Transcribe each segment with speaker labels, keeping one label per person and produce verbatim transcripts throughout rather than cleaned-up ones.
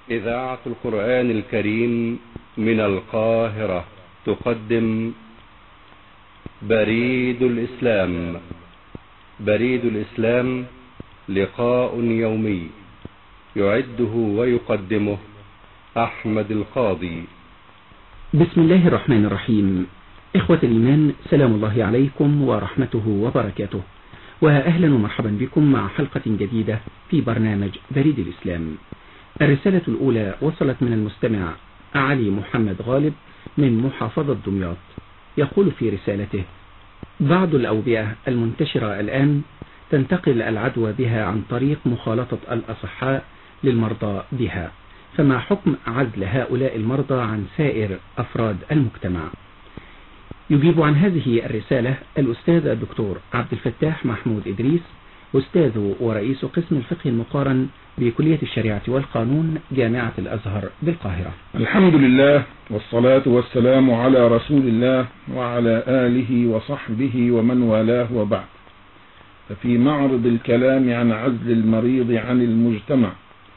Speaker 1: إذاعة القرآن الكريم من القاهرة تقدم بريد الإسلام. بريد الإسلام لقاء يومي يعده ويقدمه أحمد القاضي.
Speaker 2: بسم الله الرحمن الرحيم. إخوة الإيمان، سلام الله عليكم ورحمته وبركاته، وأهلا ومرحبا بكم مع حلقة جديدة في برنامج بريد الإسلام. الرسالة الأولى وصلت من المستمع علي محمد غالب من محافظة دمياط، يقول في رسالته: بعض الأوبئة المنتشرة الآن تنتقل العدوى بها عن طريق مخالطة الأصحاء للمرضى بها، فما حكم عزل هؤلاء المرضى عن سائر أفراد المجتمع؟ يجيب عن هذه الرسالة الأستاذ الدكتور عبد الفتاح محمود إدريس، أستاذ ورئيس قسم الفقه المقارن بكلية الشريعة والقانون جامعة الأزهر بالقاهرة.
Speaker 3: الحمد لله والصلاة والسلام على رسول الله وعلى آله وصحبه ومن والاه، وبعد. ففي معرض الكلام عن عزل المريض عن المجتمع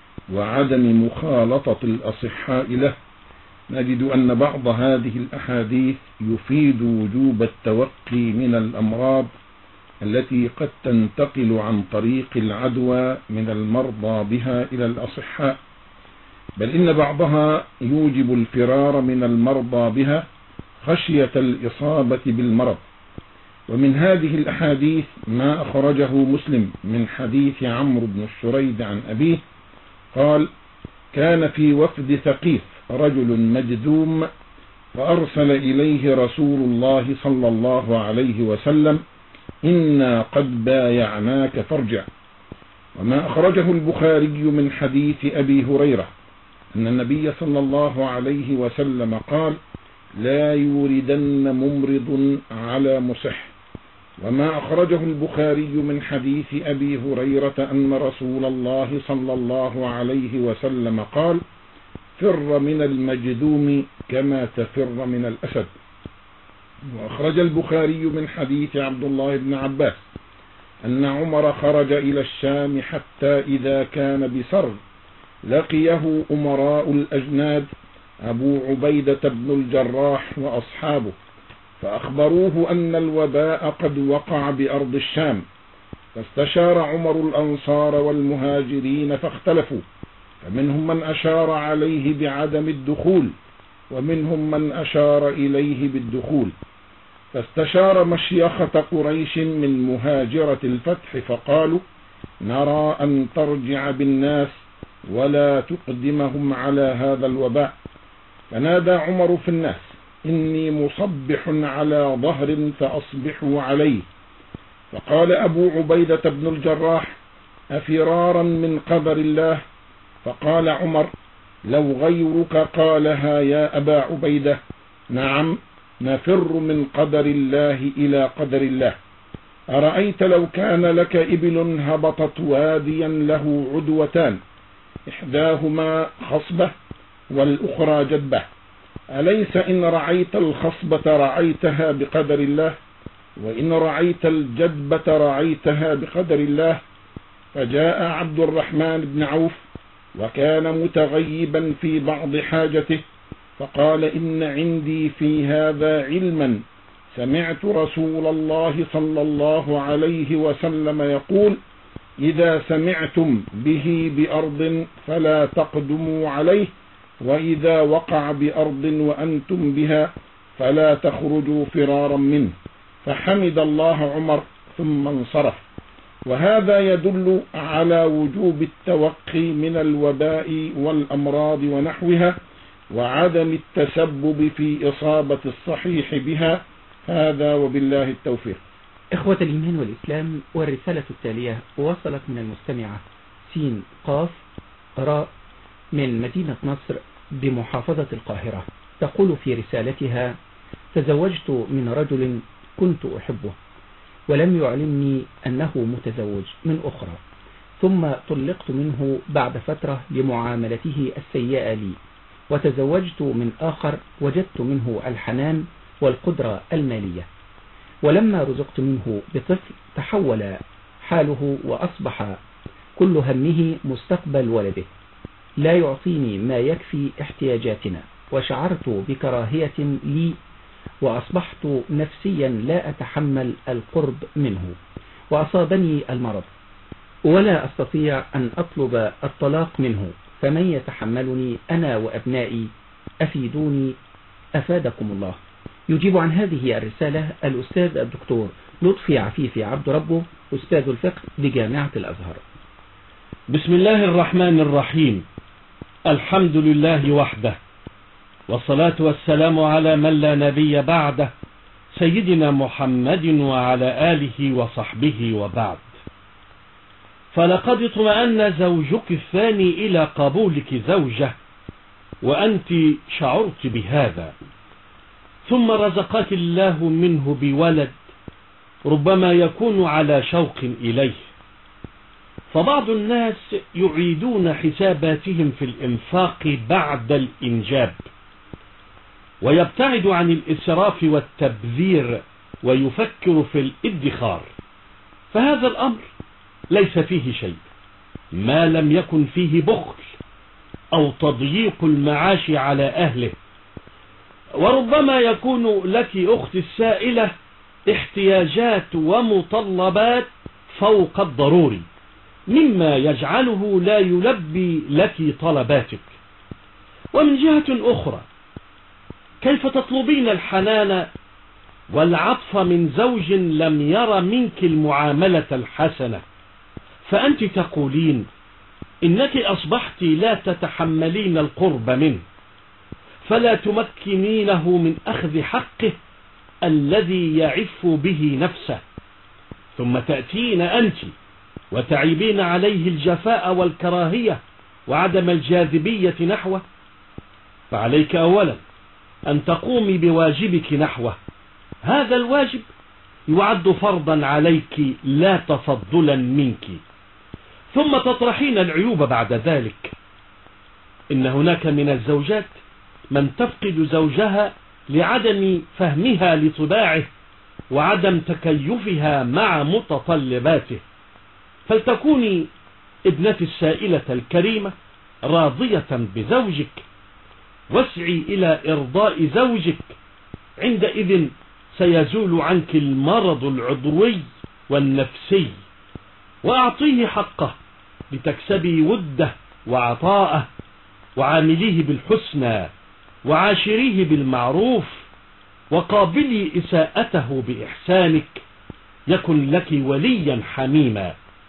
Speaker 3: وعدم مخالطة الأصحاء له، نجد أن بعض هذه الأحاديث يفيد وجوب التوقي من الأمراض التي قد تنتقل عن طريق العدوى من المرضى بها إلى الأصحاء، بل إن بعضها يوجب الفرار من المرضى بها خشية الإصابة بالمرض. ومن هذه الأحاديث ما أخرجه مسلم من حديث عمرو بن الشريد عن أبيه قال: كان في وفد ثقيف رجل مجذوم، فأرسل إليه رسول الله صلى الله عليه وسلم: إنا قد بايعناك فارجع. وما أخرجه البخاري من حديث أبي هريرة أن النبي صلى الله عليه وسلم قال: لا يوردن ممرض على مصح. وما أخرجه البخاري من حديث أبي هريرة أن رسول الله صلى الله عليه وسلم قال: فر من المجذوم كما تفر من الأسد. وأخرج البخاري من حديث عبد الله بن عباس أن عمر خرج إلى الشام حتى إذا كان بسر لقيه أمراء الأجناد أبو عبيدة بن الجراح وأصحابه، فأخبروه أن الوباء قد وقع بأرض الشام، فاستشار عمر الأنصار والمهاجرين فاختلفوا، فمنهم من أشار عليه بعدم الدخول ومنهم من أشار إليه بالدخول، فاستشار مشيخة قريش من مهاجرة الفتح فقالوا: نرى أن ترجع بالناس ولا تقدمهم على هذا الوباء. فنادى عمر في الناس: إني مصبح على ظهر فأصبحوا عليه. فقال أبو عبيدة بن الجراح: أفرارا من قدر الله؟ فقال عمر: لو غيرك قالها يا أبا عبيدة، نعم، نفر من قدر الله إلى قدر الله. أرأيت لو كان لك إبل هبطت واديا له عدوتان، إحداهما خصبة والأخرى جدبة، أليس إن رعيت الخصبة رعيتها بقدر الله، وإن رعيت الجدبة رعيتها بقدر الله؟ فجاء عبد الرحمن بن عوف وكان متغيبا في بعض حاجته، فقال: إن عندي في هذا علما، سمعت رسول الله صلى الله عليه وسلم يقول: إذا سمعتم به بأرض فلا تقدموا عليه، وإذا وقع بأرض وأنتم بها فلا تخرجوا فرارا منه. فحمد الله عمر ثم انصرف. وهذا يدل على وجوب التوقي من الوباء والأمراض ونحوها، وعدم التسبب في إصابة الصحيح بها. هذا وبالله التوفيق.
Speaker 2: إخوة الإيمان والإسلام، والرسالة التالية وصلت من المستمعة سين قاف راء من مدينة نصر بمحافظة القاهرة، تقول في رسالتها: تزوجت من رجل كنت أحبه ولم يعلمني أنه متزوج من أخرى، ثم طلقت منه بعد فترة لمعاملته السيئة لي، وتزوجت من آخر وجدت منه الحنان والقدرة المالية، ولما رزقت منه بطفل تحول حاله وأصبح كل همه مستقبل ولده، لا يعطيني ما يكفي احتياجاتنا، وشعرت بكراهية لي، وأصبحت نفسيا لا أتحمل القرب منه، وأصابني المرض، ولا أستطيع أن أطلب الطلاق منه، فمن يتحملني أنا وأبنائي؟ أفيدوني أفادكم الله. يجيب عن هذه الرسالة الأستاذ الدكتور لطفي عفيفي عبد ربه، أستاذ الفقه بجامعة الأزهر.
Speaker 4: بسم الله الرحمن الرحيم. الحمد لله وحده، والصلاة والسلام على من لا نبي بعده، سيدنا محمد وعلى آله وصحبه وبعد. فلقد اطمأن زوجك الثاني إلى قبولك زوجة، وأنت شعرت بهذا، ثم رزقك الله منه بولد ربما يكون على شوق إليه. فبعض الناس يعيدون حساباتهم في الإنفاق بعد الإنجاب، ويبتعد عن الإسراف والتبذير، ويفكر في الادخار، فهذا الأمر ليس فيه شيء ما لم يكن فيه بخل أو تضييق المعاش على أهله. وربما يكون لك أخت السائلة احتياجات ومطلبات فوق الضروري، مما يجعله لا يلبي لك طلباتك. ومن جهة أخرى، كيف تطلبين الحنان والعطف من زوج لم ير منك المعاملة الحسنة؟ فأنت تقولين إنك أصبحت لا تتحملين القرب منه، فلا تمكنينه من أخذ حقه الذي يعف به نفسه، ثم تأتين أنت وتعيبين عليه الجفاء والكراهية وعدم الجاذبية نحوه. فعليك أولا أن تقومي بواجبك نحوه، هذا الواجب يعد فرضا عليك لا تفضلا منك، ثم تطرحين العيوب بعد ذلك. إن هناك من الزوجات من تفقد زوجها لعدم فهمها لطباعه وعدم تكيفها مع متطلباته. فلتكوني ابنة السائلة الكريمة راضية بزوجك، واسعي إلى إرضاء زوجك، عندئذ سيزول عنك المرض العضوي والنفسي. وأعطيه حقه لتكسبي وده وعطاءه، وعامليه بالحسنى، وعاشريه بالمعروف، وقابلي إساءته بإحسانك، يكن لك وليا حميما.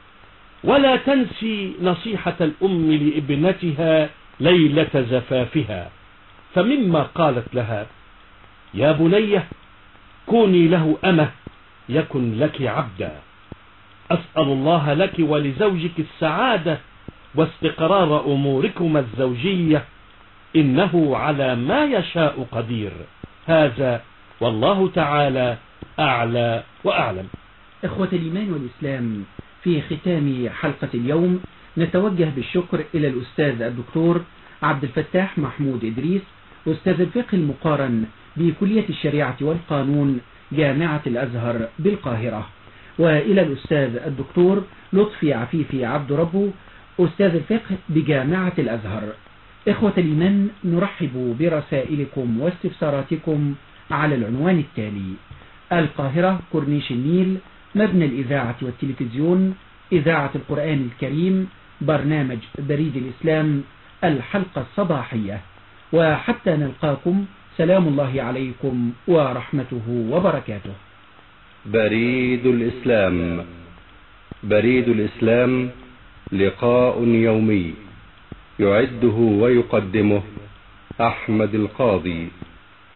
Speaker 4: ولا تنسي نصيحة الأم لابنتها ليلة زفافها، فمما قالت لها: يا بنية كوني له أمة يكن لك عبدا. أسأل الله لك ولزوجك السعادة واستقرار أموركما الزوجية، إنه على ما يشاء قدير. هذا والله تعالى أعلى وأعلم.
Speaker 2: إخوة الإيمان والإسلام، في ختام حلقة اليوم نتوجه بالشكر إلى الأستاذ الدكتور عبد الفتاح محمود إدريس، أستاذ الفقه المقارن بكلية الشريعة والقانون جامعة الأزهر بالقاهرة، وإلى الأستاذ الدكتور لطفي عفيفي عبد ربه، أستاذ الفقه بجامعة الأزهر. إخوة الإيمان، نرحب برسائلكم واستفساراتكم على العنوان التالي: القاهرة، كورنيش النيل، مبنى الإذاعة والتلفزيون، إذاعة القرآن الكريم، برنامج بريد الإسلام، الحلقة الصباحية. وحتى نلقاكم، سلام الله عليكم ورحمته وبركاته.
Speaker 1: بريد الإسلام. بريد الإسلام لقاء يومي يعده ويقدمه أحمد القاضي.